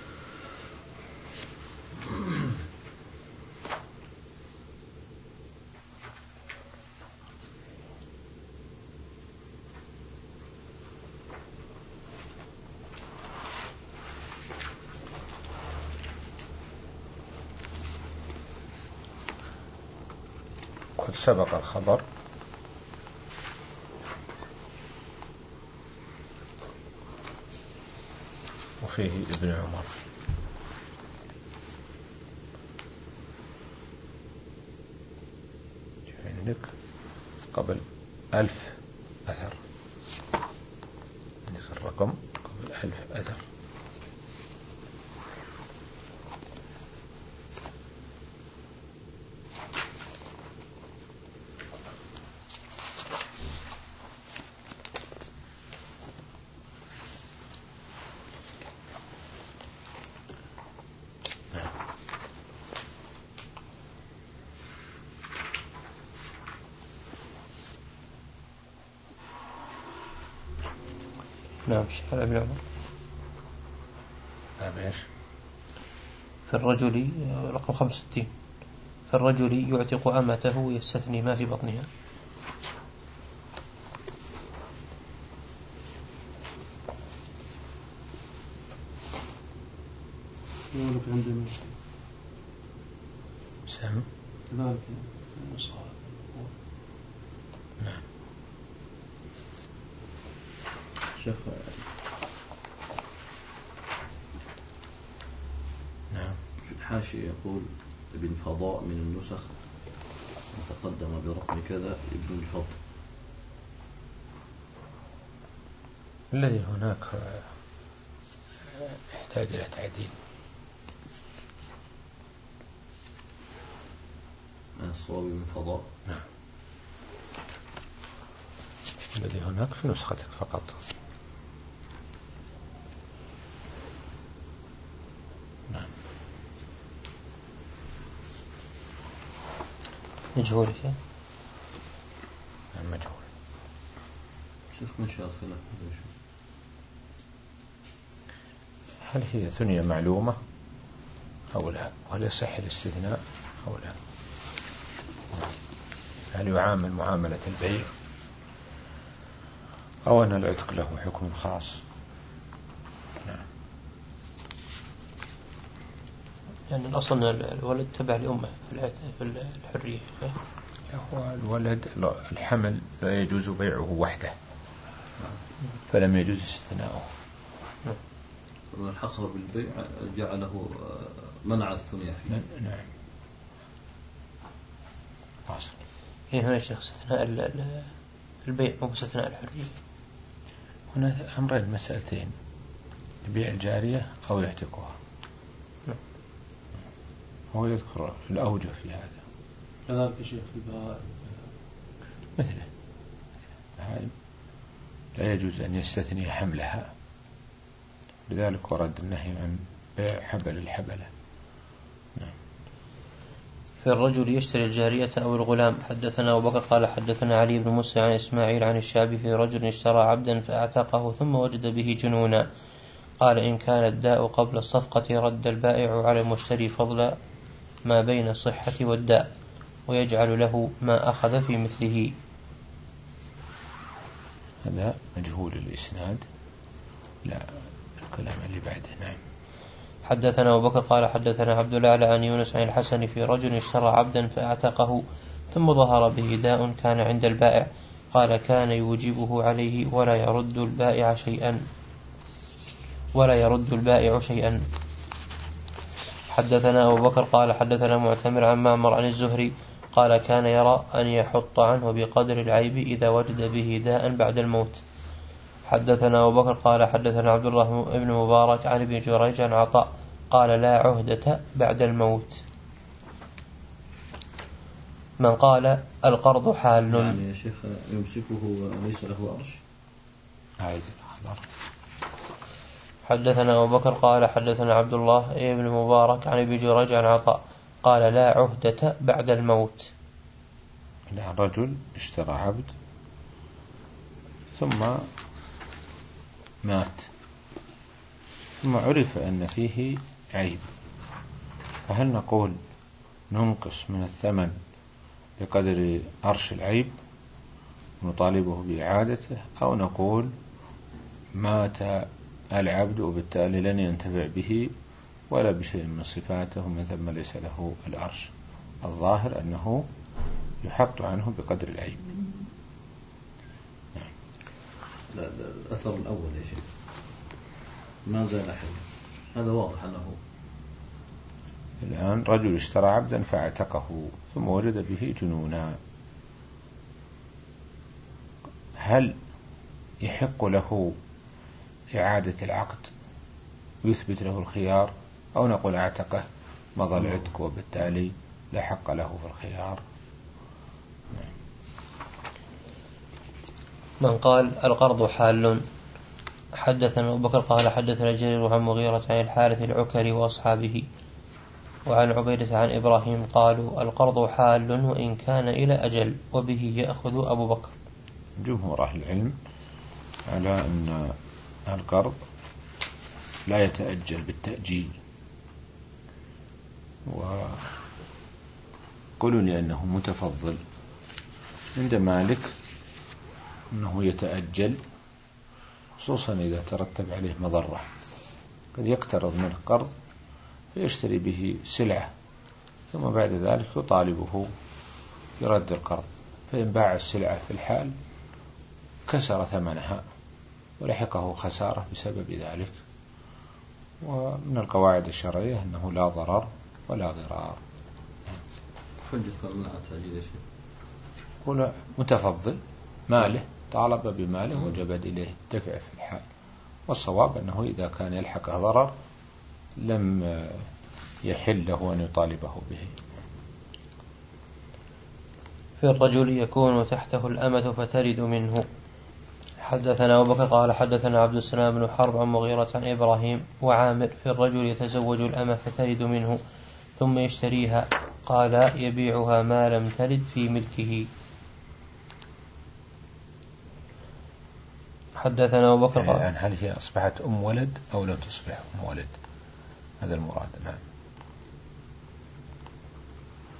A: قد سبق الخبر وفيه ابن عمر. عندك قبل ألف أثر، عندك الرقم قبل ألف أثر.
B: نعم شيخ ابن عمر.
A: أبيش
B: في الرجل رقم خمسة وستين في الرجل يعتق أمته ويستثني ما في بطنها.
E: ذلك عندنا
A: سهم
E: ذلك النسخة.
A: نعم.
D: شيخ
A: نعم.
D: في الحاشية يقول ابن فضاء من النسخ تقدم برقم كذا ابن الفضل.
A: الذي هناك يحتاج إلى تعديل.
D: من الصواب من فضاء.
A: نعم. الذي هناك في نسختك فقط. نعم.
B: مجهول فيه.
A: نعم مجهول.
D: شيخ من شاء الخلاف
A: هل هي ثنية معلومة أو لا؟ وهل يصح الاستثناء أو لا؟ هل يعامل معاملة البيع أو أن العتق له حكم خاص. نعم.
B: يعني الأصل أن الولد تبع لأمه في الحرية.
A: هو الولد الحمل لا يجوز بيعه وحده، فلم يجوز استثناؤه.
D: الحقه بالبيع جعله منع الثنية فيه.
A: نعم. واصل.
B: هنا هنا شيخ استثناء البيع مو استثناء الحرية.
A: هنا أمرين مسألتين، يبيع الجارية أو يعتقها.
B: نعم.
A: هو يذكر الأوجه في هذا.
E: كذلك شيخ في البهائم
A: مثله البهائم لا يجوز أن يستثني حملها، لذلك ورد النهي عن بيع حبل الحبلة. نعم.
B: في الرجل يشتري الجارية أو الغلام. حدثنا أبو بكر قال حدثنا علي بن موسى عن إسماعيل عن الشعبي في رجل اشترى عبدا فأعتقه ثم وجد به جنونا. قال إن كان الداء قبل الصفقة رد البائع على المشتري فضل ما بين الصحة والداء ويجعل له ما أخذ في مثله.
A: هذا مجهول الإسناد، لا الكلام اللي بعده. نعم.
B: حدثنا أبو بكر قال حدثنا عبد الأعلى عن يونس عن الحسن في رجل اشترى عبدا فأعتقه ثم ظهر به داء كان عند البائع. قال كان يوجبه عليه ولا يرد البائع شيئا ولا يرد البائع شيئا. حدثنا أبو بكر قال حدثنا معتمر عن معمر عن الزهري قال كان يرى أن يحط عنه بقدر العيب إذا وجد به داء بعد الموت. حدثنا أبو بكر قال حدثنا عبد الله بن مبارك عن ابن جريج عن عطاء قال لا عهدة بعد الموت. من قال القرض حال.
D: يعني يا شيخ يمسكه وليس له أرش.
A: هذه الأخبار.
B: حدثنا أبو بكر قال حدثنا عبد الله بن مبارك عن ابن جريج عن عطاء قال لا عهدة بعد الموت.
A: لا، رجل اشترى عبد ثم مات ثم عرف أن فيه عيب، فهل نقول ننقص من الثمن بقدر أرش العيب ونطالبه بإعادته، أو نقول مات العبد وبالتالي لن ينتفع به ولا بشيء من صفاته ومن ثم ليس له الأرش؟ الظاهر أنه يحط عنه بقدر العيب.
D: نعم. لا لا الأثر الأول يا شيخ ماذا نحن؟ هذا واضح أنه
A: الآن رجل اشترى عبدا فاعتقه ثم وجد به جنونا، هل يحق له إعادة العقد ويثبت له الخيار، أو نقول اعتقه مضى العتق وبالتالي لا حق له في الخيار؟
B: من قال القرض حال. حدثنا أبو بكر قال حدثنا جرير عن مغيرة عن الحارث العكري وأصحابه وعن عبيدة عن إبراهيم قالوا القرض حال وإن كان إلى أجل وبه يأخذ أبو بكر.
A: جمهور أهل العلم على أن القرض لا يتأجل بالتأجيل، وقالوا لأنه متفضل. عند مالك أنه يتأجل خصوصا إذا ترتب عليه مضرة، قد يقترض منه قرض فيشتري به سلعة ثم بعد ذلك يطالبه برد القرض، فإن باع السلعة في الحال كسر ثمنها ولحقه خسارة بسبب ذلك. ومن القواعد الشرعية أنه لا ضرر ولا ضرار. يقول متفضل ماله طالب بماله وجب إليه الدفع في الحال، والصواب أنه إذا كان يلحقه ضرر لم يحل له أن يطالبه به.
B: في الرجل يكون تحته الأمة فتلد منه. حدثنا أبو بكر قال حدثنا عبد السلام بن حرب عن مغيرة عن إبراهيم وعامر في الرجل يتزوج الأمة فتلد منه ثم يشتريها قال يبيعها ما لم تلد في ملكه. حدثنا أبو بكر قال
A: يعني هل هي أصبحت أم ولد أو لا تصبح أم ولد؟ هذا المراد. نعم.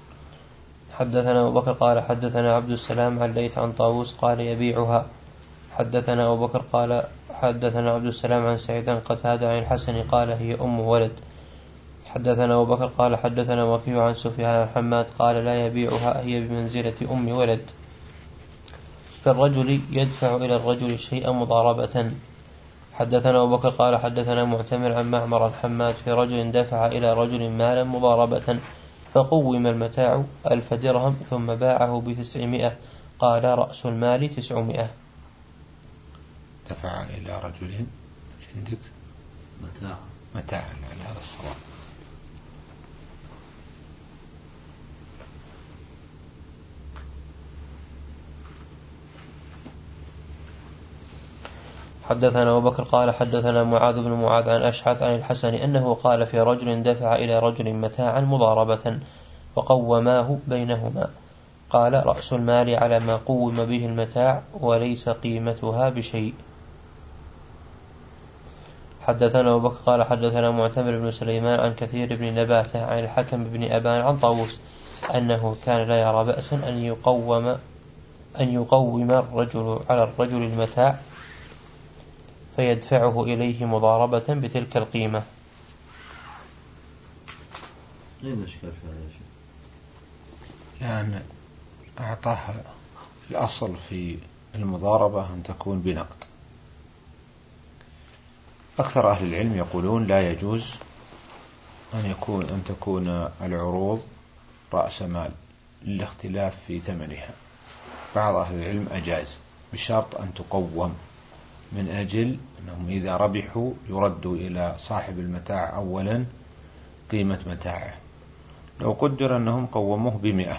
B: حدثنا أبو بكر قال حدثنا عبد السلام عن ليث عن طاووس قال يبيعها. حدثنا أبو بكر قال حدثنا عبد السلام عن سعيد عن قتادة عن الحسن قال هي أم ولد. حدثنا أبو بكر قال حدثنا وكيع عن سفيان عن حماد قال لا يبيعها هي بمنزلة أم ولد. فالرجل يدفع إلى الرجل شيئا مضاربة. حدثنا أبو بكر قال حدثنا معتمر عن معمر عن حماد في رجل دفع إلى رجل مالا مضاربة فقوم المتاع ألف درهم ثم باعه بتسعمائة قال رأس المال تسعمائة.
A: دفع إلى رجل عندك
D: متاع
A: متاع على هذا الصواب.
B: حدثنا أبو بكر قال حدثنا معاذ بن معاذ عن أشعث عن الحسن أنه قال في رجل دفع إلى رجل متاعا مضاربة فقوماه بينهما قال رأس المال على ما قوم به المتاع وليس قيمتها بشيء. حدثنا أبو بكر قال حدثنا معتمر بن سليمان عن كثير بن نباتة عن الحكم بن أبان عن طاووس أنه كان لا يرى بأسا أن يقوم أن يقوم الرجل على الرجل المتاع فيدفعه إليه مضاربة بتلك القيمة.
D: ليه الإشكال في هذا الشيء؟
A: لأن أعطاه الأصل في المضاربة أن تكون بنقد. أكثر أهل العلم يقولون لا يجوز أن يكون أن تكون العروض رأس مال للاختلاف في ثمنها. بعض أهل العلم أجاز بشرط أن تقوم من أجل أنهم إذا ربحوا يردوا إلى صاحب المتاع أولا قيمة متاعه. لو قدر أنهم قوموه بمئة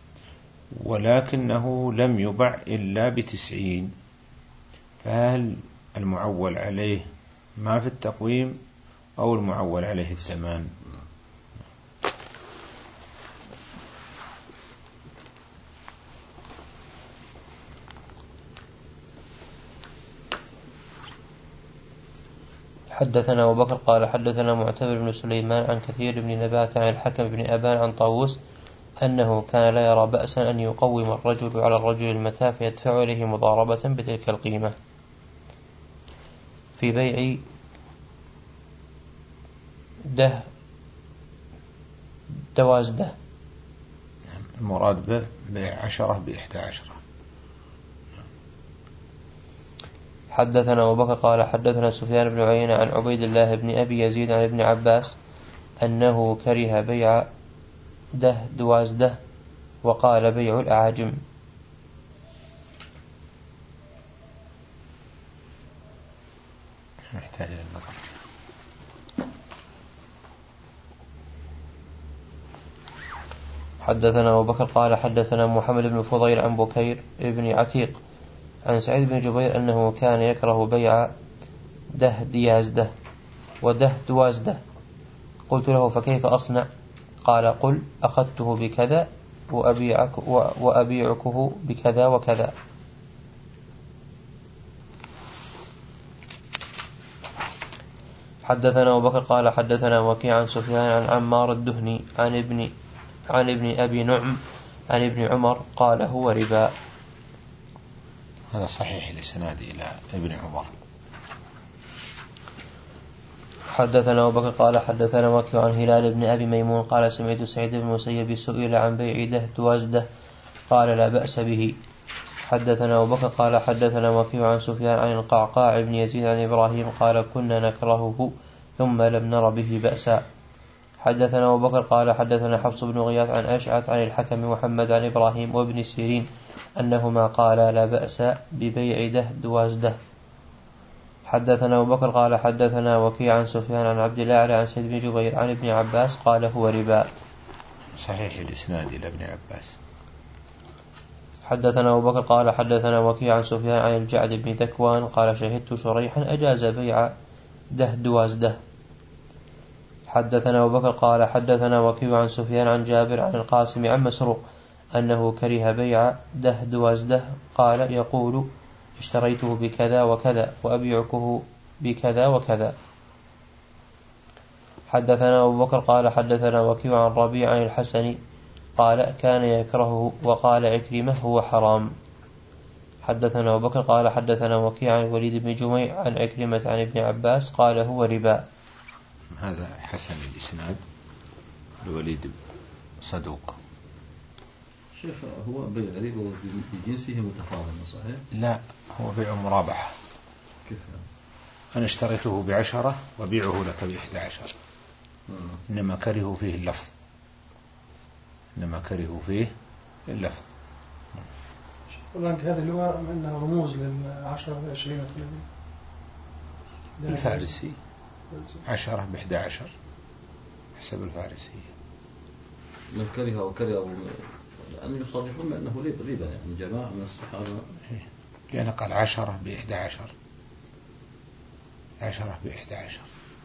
A: ولكنه لم يبع إلا بتسعين فهل المعول عليه ما في التقويم أو المعول عليه الثمان؟
B: حدثنا أبو بكر قال حدثنا معتمر بن سليمان عن كثير بن نبات عن الحكم بن أبان عن طاووس أنه كان لا يرى بأسا أن يقوم الرجل على الرجل المتاع فيدفع إليه مضاربة بتلك القيمة. في بيع ده دواز ده
A: المراد به بيع عشرة بإحدى عشرة.
B: حدثنا أبو بكر قال حدثنا سفيان بن عيينة عن عبيد الله بن أبي يزيد عن ابن عباس أنه كره بيع ده دواز ده وقال بيع الأعاجم.
A: محتاج للنظر.
B: حدثنا أبو بكر قال حدثنا محمد بن فضيل عن بكير بن عتيق عن سعيد بن جبير أنه كان يكره بيع ده دياز ده وده دواز ده. قلت له فكيف أصنع؟ قال قل أخذته بكذا وأبيعك وأبيعكه بكذا وكذا. حدثنا أبو بكر قال حدثنا وكيع عن سفيان عن عمار الدهني عن ابن عن ابن أبي نعم عن ابن عمر قال هو ربا.
A: هذا صحيح لسناد إلى ابن عمر.
B: حدثنا أبو بكر قال حدثنا وكيع عن هلال بن أبي ميمون قال سمعت سعيد بن المسيب سئل عن بيع ده دوازده قال لا بأس به. حدثنا أبو بكر قال حدثنا وكيع عن سفيان عن القعقاع بن يزيد عن إبراهيم قال كنا نكرهه ثم لم نر به بأسا. حدثنا أبو بكر قال حدثنا حفص بن غياث عن أشعث عن الحكم محمد عن إبراهيم وابن سيرين أنهما قالا لا بأس ببيع ده دوازده. حدثنا أبو بكر قال حدثنا وكيع عن سفيان عن عبد الله عن سيد بن جبير عن ابن عباس قال هو ربا.
A: صحيح الإسناد إلى ابن عباس.
B: حدثنا أبو بكر قال حدثنا وكيع عن سفيان عن الجعد بن ذكوان قال شهدت شريحا أجاز بيع ده دوازده. حدثنا أبو بكر قال حدثنا وكيع عن سفيان عن جابر عن القاسم عن مسروق أنه كره بيع ده دوازده قال يقول اشتريته بكذا وكذا وأبيعكه بكذا وكذا. حدثنا أبو بكر قال حدثنا وكيع عن ربيع عن الحسن قال كان يكرهه وقال عكرمة هو حرام. حدثنا أبو بكر قال حدثنا وكيع عن الوليد بن جميع عن عكرمة عن ابن عباس قال هو ربا.
A: هذا حسن الإسناد. الوليد صدوق.
D: شيخ هو بيع ربا بجنسه متفاضل صحيح؟
A: لا، هو بيع مرابحة.
D: كيف؟
A: أنا اشتريته بعشرة وبيعه لك بإحدى عشر. إنما كرهوا فيه اللفظ إنما كرهوا فيه اللفظ.
C: ولكن هذا اللي هو عندنا رموز للعشرة والعشرين والثلاثين.
A: الفارسي عشرة بإحدى عشر حسب الفارسية.
D: من كره وكره أن يصرحون بأنه ربا، يعني جماعة من الصحابة.
A: لأن قال عشرة بإحدى عشر عشرة بإحدى عشر،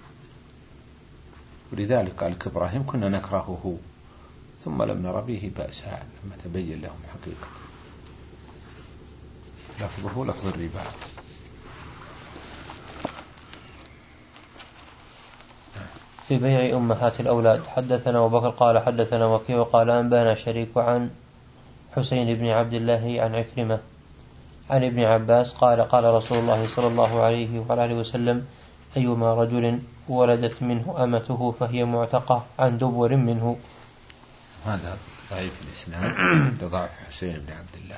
A: ولذلك قال إبراهيم كنا نكرهه ثم لم نر به بأسا لما تبين لهم حقيقة لفظه لفظ الربا.
B: في بيع أمهات الأولاد. حدثنا أبو بكر قال حدثنا وكيع وقال أنبانا شريك عن حسين بن عبد الله عن عكرمة عن ابن عباس قال قال رسول الله صلى الله عليه وعلى وسلم أيما رجل ولدت منه أمته فهي معتقة عن دبر منه.
A: هذا ضعيف الإسناد لضعف حسين بن عبد الله.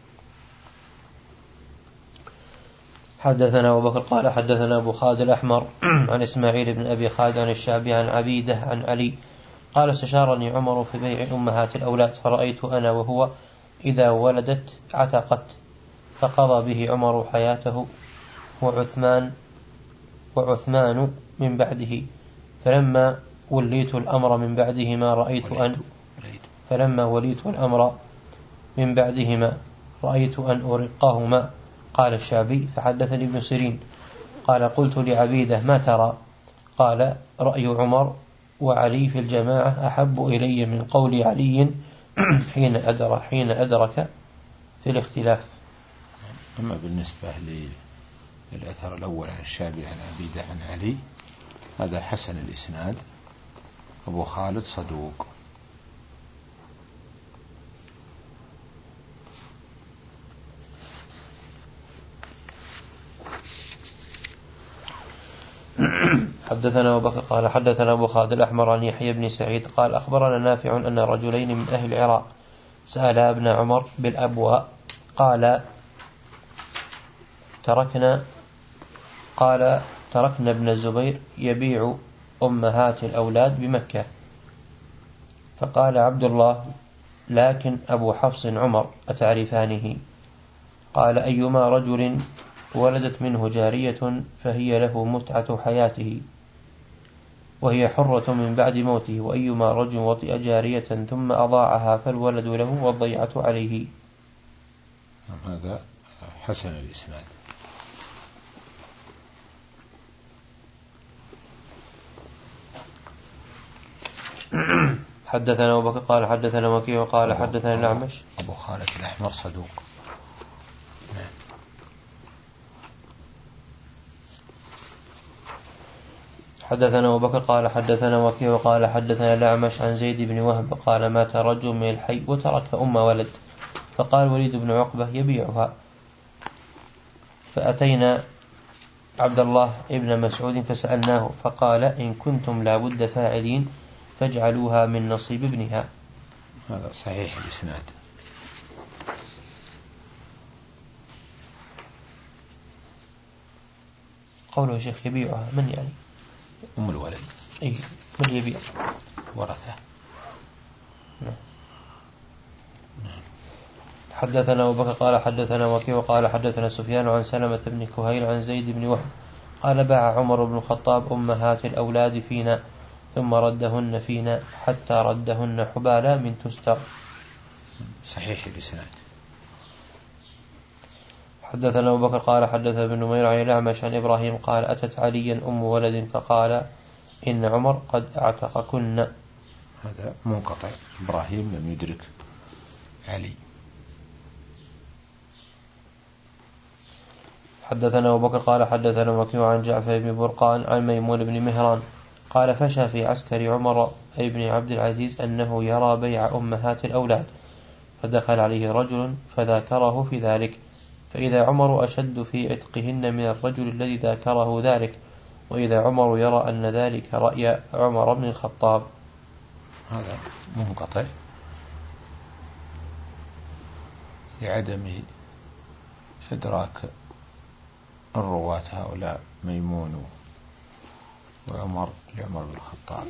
B: حدثنا أبو بكر قال حدثنا أبو خالد الأحمر عن إسماعيل بن أبي خالد عن الشعبي عن عبيدة عن علي قال استشارني عمر في بيع أمهات الأولاد فرأيت أنا وهو إذا ولدت عتقت، فقضى به عمر حياته وعثمان وعثمان من بعده، فلما وليت الأمر من بعدهما رأيت أن فلما وليت الأمر من بعدهما رأيت أن أرقهما. قال الشعبي فحدثني ابن سيرين قال قلت لعبيدة ما ترى؟ قال رأي عمر وعلي في الجماعة أحب إلي من قول علي حين أدرك حين أدرك في الاختلاف.
A: أما بالنسبة للأثر الأول عن الشعبي عن عبيدة عن علي هذا حسن الإسناد. أبو خالد صدوق.
B: حدثنا أبو بكر قال حدثنا أبو خالد الأحمر عن يحيى بن سعيد قال أخبرنا نافع أن رجلين من أهل العراق سألا ابن عمر بالأبواء قال تركنا قال تركنا ابن الزبير يبيع أمهات الأولاد بمكة. فقال عبد الله لكن أبو حفص عمر أتعرفانه؟ قال أيما رجل ولدت منه جارية فهي له متعة حياته وهي حرة من بعد موته، وأيما رجل وطئ جارية ثم أضاعها فالولد له والضيعة عليه.
A: هذا حسن الإسناد.
B: حدثنا أبو بكر قال حدثنا وكيع قال حدثنا الأعمش.
A: أبو خالد الأحمر صدوق. نعم.
B: حدثنا أبو بكر قال حدثنا وكيع قال حدثنا الأعمش عن زيد بن وهب قال مات رجل من الحي وترك أم ولد، فقال وليد بن عقبة يبيعها، فأتينا عبد الله ابن مسعود فسألناه فقال إن كنتم لابد فاعلين فاجعلوها من نصيب ابنها.
A: هذا صحيح الإسناد.
B: قوله شيخ يبيعها من يعني؟
A: أم الولد.
B: إيه من يبيع؟
A: ورثة.
B: نعم. حدثنا أبو بكر قال حدثنا وكيع قال حدثنا سفيان عن سلمة بن كهيل عن زيد بن وهب قال باع عمر بن الخطاب أمهات الأولاد فينا ثم ردهن فينا حتى ردهن حبالا من تستر.
A: صحيح الإسناد.
B: حدثنا أبو بكر قال حدثنا ابن نمير عن الأعمش عن إبراهيم قال أتت عليا أم ولد فقال إن عمر قد أعتقكن.
A: هذا منقطع. إبراهيم لم يدرك علي.
B: حدثنا أبو بكر قال حدثنا وكيع عن جعفر بن برقان عن ميمون بن مهران قال فشى في عسكر عمر بن عبد العزيز أنه يرى بيع أمهات الأولاد، فدخل عليه رجل فذاكره في ذلك فإذا عمر أشد في عتقهن من الرجل الذي ذاكره ذلك، وإذا عمر يرى أن ذلك رأي عمر بن الخطاب.
A: هذا منقطع لعدم إدراك الرواة هؤلاء ميمون وعمر لعمر بن الخطاب.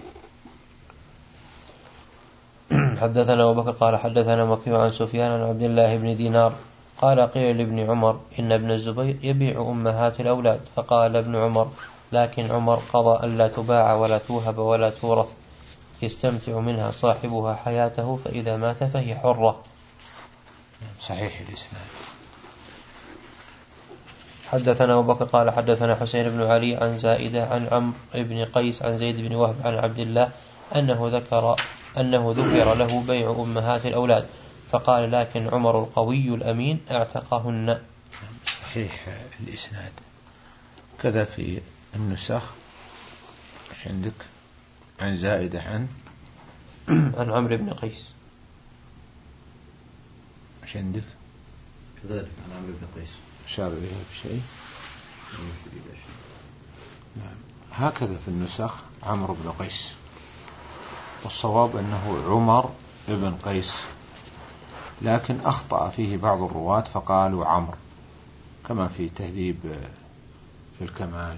B: حدثنا أبو بكر قال حدثنا وكيع عن سفيان عن عبد الله بن دينار قال قيل لابن عمر إن ابن الزبير يبيع أمهات الأولاد، فقال ابن عمر لكن عمر قضى ألا تباع ولا توهب ولا تورث، يستمتع منها صاحبها حياته، فإذا مات فهي حرة.
A: صحيح الإسناد.
B: حدثنا أبو بكر قال حدثنا حسين بن علي عن زائدة عن عمرو بن قيس عن زيد بن وهب عن عبد الله أنه ذكر أنه ذكر له بيع أمهات الأولاد، فقال لكن عمر القوي الأمين اعتقهن.
A: صحيح الإسناد. كذا في النسخ ايش عندك؟ عن زائدة عن
B: عن عمرو بن قيس.
A: ايش عندك؟
D: كذلك عن عمرو بن قيس.
A: أشار إليها بشيء؟ نعم. هكذا في النسخ عمرو بن قيس، والصواب أنه عمر بن قيس، لكن أخطأ فيه بعض الرواة فقالوا عمرو، كما في تهذيب في الكمال.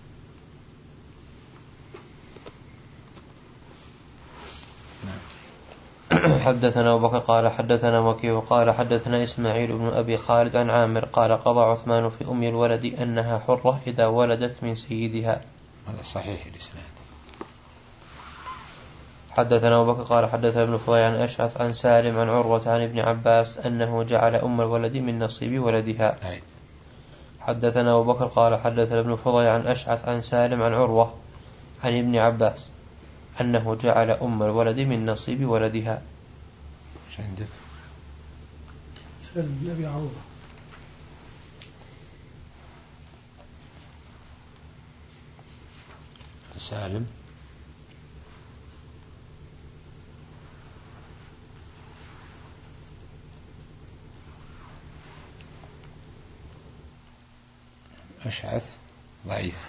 A: نعم.
B: حدثنا أبو بكر قال حدثنا وكيع قال حدثنا إسماعيل بن أبي خالد عن عامر قال قضى عثمان في أم الولد أنها حرة إذا ولدت من سيدها.
A: هذا صحيح الإسناد.
B: حدثنا أبو بكر قال حدثنا ابن فضيل عن أشعث عن سالم عن عروة عن ابن عباس أنه جعل أم الولد من نصيب ولدها.
A: أي.
B: حدثنا أبو بكر قال حدثنا ابن فضيل عن أشعث عن سالم عن عروة عن ابن عباس أنه جعل أم الولد من نصيب ولدها.
A: ايش عندك؟
C: سالم بن أبي عروبة.
A: سالم أشعث ضعيف.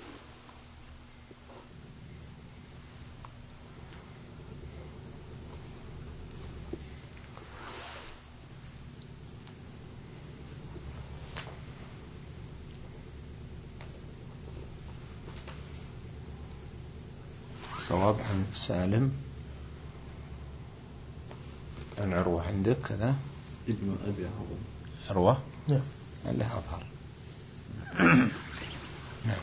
A: الصواب عن سالم عن عروة. عندك كذا
D: ابن أبي
A: عروة؟
B: نعم.
A: اللي أظهر. نعم.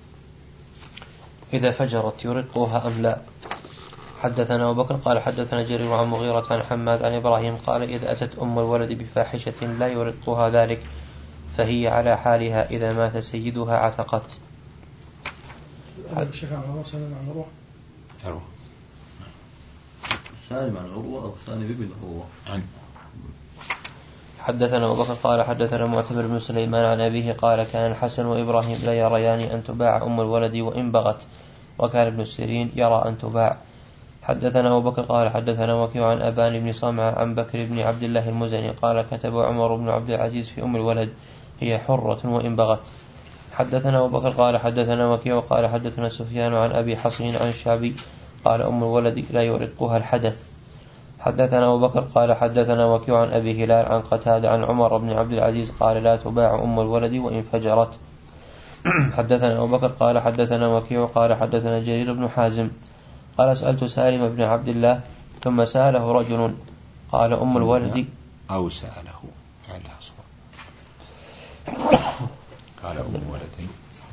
B: إذا فجرت يرقها أم لا. حدثنا أبو بكر قال حدثنا جرير عن مغيرة عن حماد عن إبراهيم قال إذا أتت أم الولد بفاحشة لا يرقها ذلك فهي على حالها، إذا مات سيدها عتقت.
C: الشيخ عن عروة سالم عن عروة.
A: عروة.
D: سالم عن عروة أو سالم بن عروة
A: عن.
B: حدثنا أبو بكر قال حدثنا معتمر بن سليمان عن أبيه قال كان الحسن وإبراهيم لا يريان أن تباع أم الولد وإن بغت، وكان ابن سيرين يرى أن تباع. حدثنا أبو بكر قال حدثنا وكيع عن أبان بن صمعة عن بكر بن عبد الله المزني قال كتب عمر بن عبد العزيز في أم الولد هي حرة وإن بغت. حدثنا أبو بكر قال حدثنا وكيع قال حدثنا سفيان عن أبي حصين عن الشعبي قال أم الولد لا يرقها الحدث. حدثنا أبو بكر قال حدثنا وكيع عن أبي هلال عن قتادة عن عمر بن عبد العزيز قال لا تباع أم الولد وإن فجرت. حدثنا أبو بكر قال حدثنا وكيع قال حدثنا جرير بن حازم قال سألت سالم بن عبد الله ثم سأله رجل قال أم الولد
A: أو سأله قال أم الولد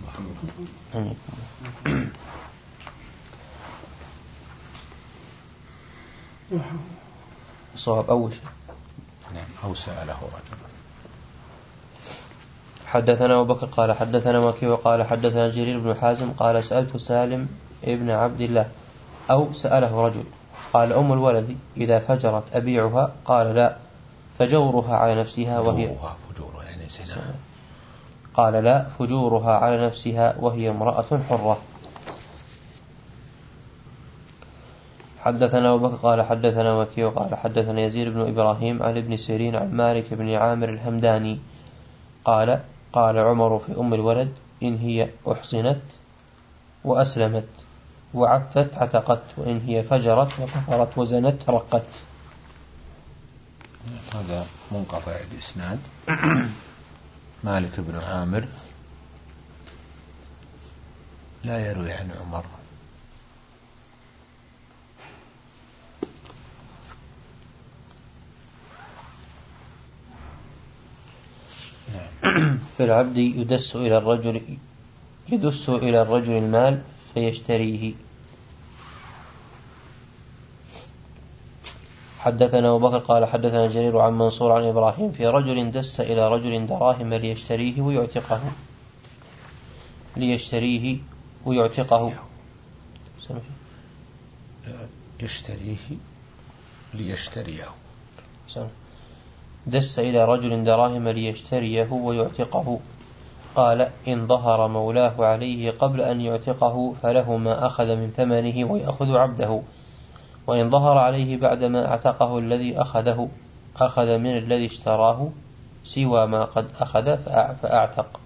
B: صواب أول شيء.
A: نعم. أو سأله رجل.
B: حدثنا أبو بكر قال حدثنا وكيع قال حدثنا جرير بن حازم قال سألت سالم ابن عبد الله أو سأله رجل قال أم الولد إذا فجرت أبيعها قال لا فجورها على نفسها وهي
A: فجورها يعني زنا.
B: قال لا فجورها على نفسها وهي امرأة حرة. حدثنا أبو بكر قال حدثنا وكيع قال حدثنا يزيد بن إبراهيم عن ابن سيرين عن مالك بن عامر الهمداني قال قال عمر في أم الولد إن هي أحصنت وأسلمت وعفت عتقت، وإن هي فجرت وكفرت وزنت رقت.
A: هذا منقطع الإسناد. مالك بن عامر لا يروي عن عمر.
B: في العبد يدس إلى الرجل يدس إلى الرجل المال فيشتريه. حدثنا أبو بكر قال حدثنا جرير عن منصور عن إبراهيم في رجل دس إلى رجل دراهم ليشتريه ويعتقه ليشتريه ويعتقه
A: يشتريه ليشتريه
B: دس إلى رجل دراهم ليشتريه ويعتقه. قال إن ظهر مولاه عليه قبل أن يعتقه فله ما أخذ من ثمنه ويأخذ عبده، وإن ظهر عليه بعدما اعتقه الذي أخذه أخذ من الذي اشتراه سوى ما قد أخذ فأعتق.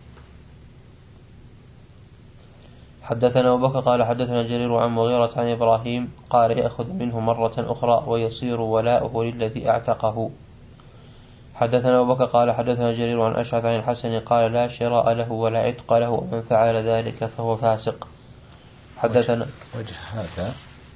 B: حدثنا أبو بكر قال حدثنا جرير عن مغيرة عن إبراهيم قال يأخذ منه مرة أخرى ويصير ولاؤه للذي اعتقه. حدثنا أبو بكر قال حدثنا جرير عن أشعث عن الحسن قال لا شراء له ولا عتق له، ومن فعل ذلك فهو فاسق. حدثنا
A: وجه هذا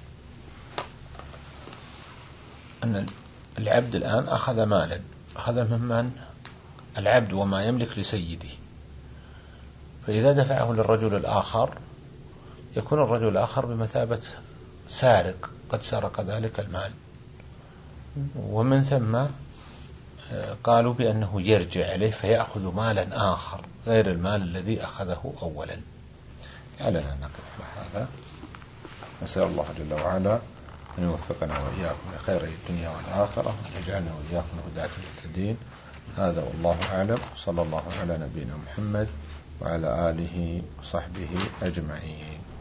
A: أن العبد الآن أخذ مالا، أخذ ممن العبد وما يملك لسيده، فإذا دفعه للرجل الآخر يكون الرجل الآخر بمثابة سارق قد سرق ذلك المال، ومن ثم قالوا بأنه يرجع عليه فيأخذ مالا آخر غير المال الذي أخذه أولا. لعلنا نقف على هذا. نسأل الله جل وعلا أن يوفقنا وإياكم لخير الدنيا والآخرة، وأن يجعلنا وإياكم هداة المهتدين. هذا والله أعلم. صلى الله على نبينا محمد وعلى آله وصحبه أجمعين.